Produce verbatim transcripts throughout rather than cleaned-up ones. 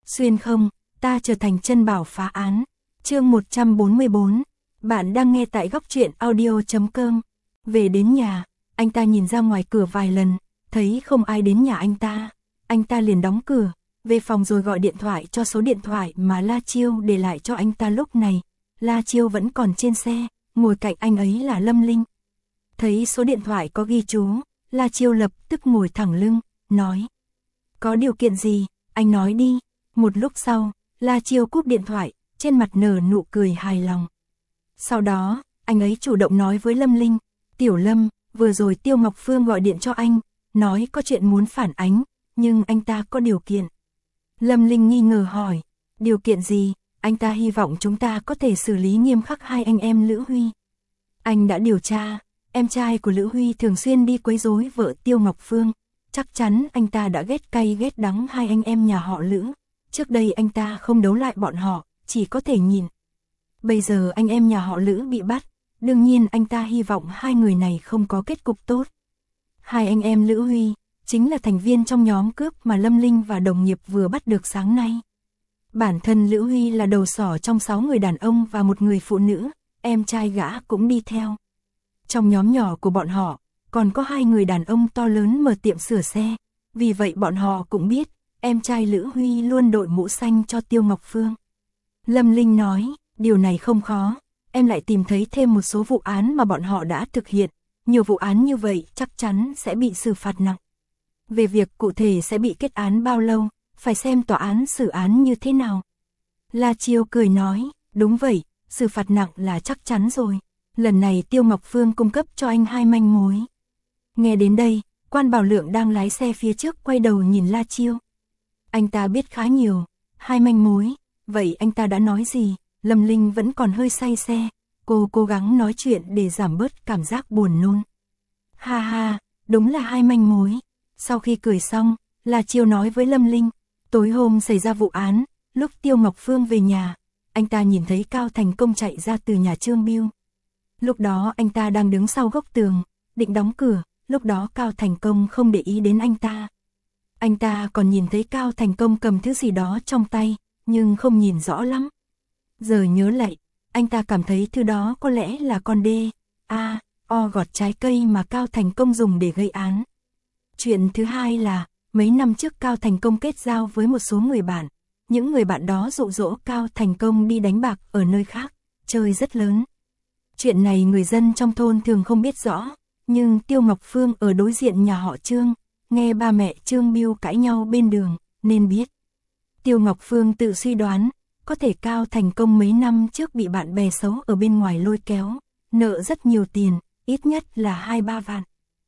Xuyên không, ta trở thành chân bảo phá án. Chương một trăm bốn mươi bốn. Bạn đang nghe tại góc truyện audio chấm com. Về đến nhà, anh ta nhìn ra ngoài cửa vài lần, thấy không ai đến nhà anh ta. Anh ta liền đóng cửa, về phòng rồi gọi điện thoại cho số điện thoại mà La Chiêu để lại cho anh ta lúc này. La Chiêu vẫn còn trên xe, ngồi cạnh anh ấy là Lâm Linh. Thấy số điện thoại có ghi chú, La Chiêu lập tức ngồi thẳng lưng, nói: "Có điều kiện gì, anh nói đi." Một lúc sau, La Chiêu cúp điện thoại, trên mặt nở nụ cười hài lòng. Sau đó, anh ấy chủ động nói với Lâm Linh: "Tiểu Lâm, vừa rồi Tiêu Ngọc Phương gọi điện cho anh, nói có chuyện muốn phản ánh, nhưng anh ta có điều kiện." Lâm Linh nghi ngờ hỏi: "Điều kiện gì?" "Anh ta hy vọng chúng ta có thể xử lý nghiêm khắc hai anh em Lữ Huy. Anh đã điều tra, em trai của Lữ Huy thường xuyên đi quấy rối vợ Tiêu Ngọc Phương, chắc chắn anh ta đã ghét cay ghét đắng hai anh em nhà họ Lữ. Trước đây anh ta không đấu lại bọn họ, chỉ có thể nhìn. Bây giờ anh em nhà họ Lữ bị bắt, đương nhiên anh ta hy vọng hai người này không có kết cục tốt." Hai anh em Lữ Huy chính là thành viên trong nhóm cướp mà Lâm Linh và đồng nghiệp vừa bắt được sáng nay. Bản thân Lữ Huy là đầu sỏ trong sáu người đàn ông và một người phụ nữ, em trai gã cũng đi theo. Trong nhóm nhỏ của bọn họ, còn có hai người đàn ông to lớn mở tiệm sửa xe, vì vậy bọn họ cũng biết, em trai Lữ Huy luôn đội mũ xanh cho Tiêu Ngọc Phương. Lâm Linh nói: "Điều này không khó, em lại tìm thấy thêm một số vụ án mà bọn họ đã thực hiện, nhiều vụ án như vậy chắc chắn sẽ bị xử phạt nặng. Về việc cụ thể sẽ bị kết án bao lâu, phải xem tòa án xử án như thế nào." La Chiêu cười nói: "Đúng vậy, xử phạt nặng là chắc chắn rồi. Lần này Tiêu Ngọc Phương cung cấp cho anh hai manh mối." Nghe đến đây, Quan Bảo Lượng đang lái xe phía trước quay đầu nhìn La Chiêu. Anh ta biết khá nhiều, hai manh mối, vậy anh ta đã nói gì? Lâm Linh vẫn còn hơi say xe, cô cố gắng nói chuyện để giảm bớt cảm giác buồn nôn. "Ha ha, đúng là hai manh mối." Sau khi cười xong, La Chiêu nói với Lâm Linh: "Tối hôm xảy ra vụ án, lúc Tiêu Ngọc Phương về nhà, anh ta nhìn thấy Cao Thành Công chạy ra từ nhà Trương Biêu. Lúc đó anh ta đang đứng sau góc tường, định đóng cửa, lúc đó Cao Thành Công không để ý đến anh ta. Anh ta còn nhìn thấy Cao Thành Công cầm thứ gì đó trong tay, nhưng không nhìn rõ lắm. Giờ nhớ lại, anh ta cảm thấy thứ đó có lẽ là con đê, a, o gọt trái cây mà Cao Thành Công dùng để gây án." Chuyện thứ hai là, mấy năm trước Cao Thành Công kết giao với một số người bạn. Những người bạn đó dụ dỗ Cao Thành Công đi đánh bạc ở nơi khác, chơi rất lớn. Chuyện này người dân trong thôn thường không biết rõ, nhưng Tiêu Ngọc Phương ở đối diện nhà họ Trương, nghe ba mẹ Trương Biêu cãi nhau bên đường, nên biết. Tiêu Ngọc Phương tự suy đoán, có thể Cao Thành Công mấy năm trước bị bạn bè xấu ở bên ngoài lôi kéo, nợ rất nhiều tiền, ít nhất là hai ba vạn.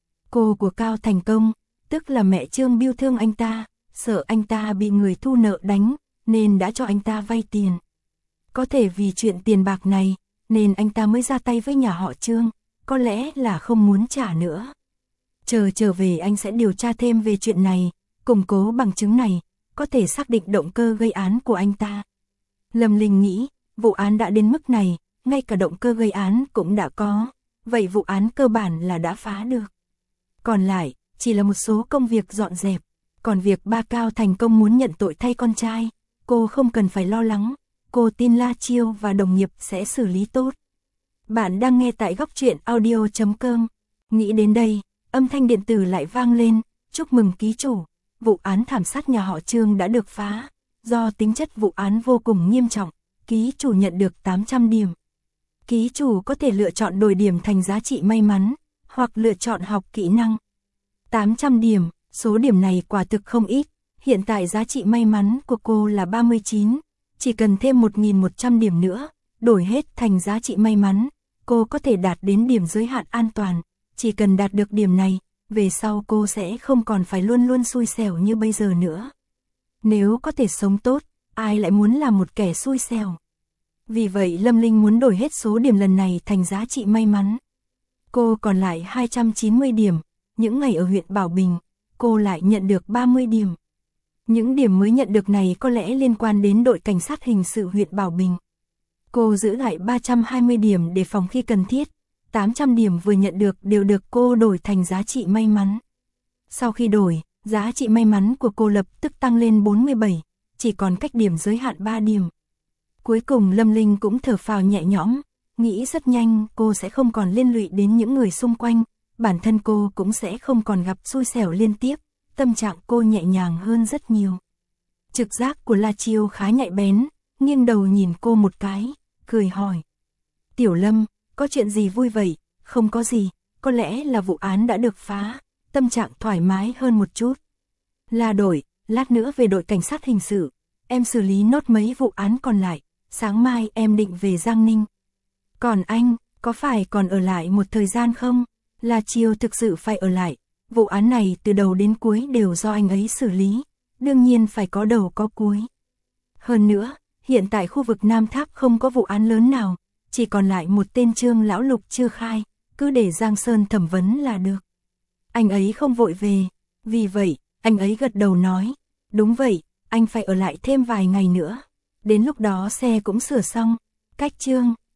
Cô của Cao Thành Công, tức là mẹ Trương Biêu thương anh ta, sợ anh ta bị người thu nợ đánh, nên đã cho anh ta vay tiền. Có thể vì chuyện tiền bạc này, nên anh ta mới ra tay với nhà họ Trương, có lẽ là không muốn trả nữa. Chờ trở về anh sẽ điều tra thêm về chuyện này, củng cố bằng chứng này, có thể xác định động cơ gây án của anh ta." Lâm Linh nghĩ, vụ án đã đến mức này, ngay cả động cơ gây án cũng đã có, vậy vụ án cơ bản là đã phá được. Còn lại, chỉ là một số công việc dọn dẹp, còn việc ba Cao Thành Công muốn nhận tội thay con trai, cô không cần phải lo lắng, cô tin La Chiêu và đồng nghiệp sẽ xử lý tốt. Bạn đang nghe tại góc truyện audio chấm com. Nghĩ đến đây, âm thanh điện tử lại vang lên: "Chúc mừng ký chủ, vụ án thảm sát nhà họ Trương đã được phá. Do tính chất vụ án vô cùng nghiêm trọng, ký chủ nhận được tám trăm điểm. Ký chủ có thể lựa chọn đổi điểm thành giá trị may mắn, hoặc lựa chọn học kỹ năng." tám trăm điểm, số điểm này quả thực không ít, hiện tại giá trị may mắn của cô là ba mươi chín, chỉ cần thêm một nghìn một trăm điểm nữa, đổi hết thành giá trị may mắn, cô có thể đạt đến điểm giới hạn an toàn, chỉ cần đạt được điểm này, về sau cô sẽ không còn phải luôn luôn xui xẻo như bây giờ nữa. Nếu có thể sống tốt, ai lại muốn làm một kẻ xui xẻo. Vì vậy Lâm Linh muốn đổi hết số điểm lần này thành giá trị may mắn. Cô còn lại hai trăm chín mươi điểm, những ngày ở huyện Bảo Bình, cô lại nhận được ba mươi điểm. Những điểm mới nhận được này có lẽ liên quan đến đội cảnh sát hình sự huyện Bảo Bình. Cô giữ lại ba trăm hai mươi điểm để phòng khi cần thiết, tám trăm điểm vừa nhận được đều được cô đổi thành giá trị may mắn. Sau khi đổi, giá trị may mắn của cô lập tức tăng lên bốn mươi bảy, chỉ còn cách điểm giới hạn ba điểm. Cuối cùng Lâm Linh cũng thở phào nhẹ nhõm, nghĩ rất nhanh cô sẽ không còn liên lụy đến những người xung quanh, bản thân cô cũng sẽ không còn gặp xui xẻo liên tiếp, tâm trạng cô nhẹ nhàng hơn rất nhiều. Trực giác của La Chiêu khá nhạy bén, nghiêng đầu nhìn cô một cái, cười hỏi. Tiểu Lâm, có chuyện gì vui vậy? Không có gì, có lẽ là vụ án đã được phá, tâm trạng thoải mái hơn một chút. La Đội, lát nữa về đội cảnh sát hình sự, em xử lý nốt mấy vụ án còn lại, sáng mai em định về Giang Ninh. Còn anh, có phải còn ở lại một thời gian không? La Chiêu thực sự phải ở lại, vụ án này từ đầu đến cuối đều do anh ấy xử lý, đương nhiên phải có đầu có cuối. Hơn nữa, hiện tại khu vực Nam Tháp không có vụ án lớn nào, chỉ còn lại một tên Trương Lão Lục chưa khai, cứ để Giang Sơn thẩm vấn là được. Anh ấy không vội về, vì vậy, anh ấy gật đầu nói, đúng vậy, anh phải ở lại thêm vài ngày nữa. Đến lúc đó xe cũng sửa xong, cách Trương,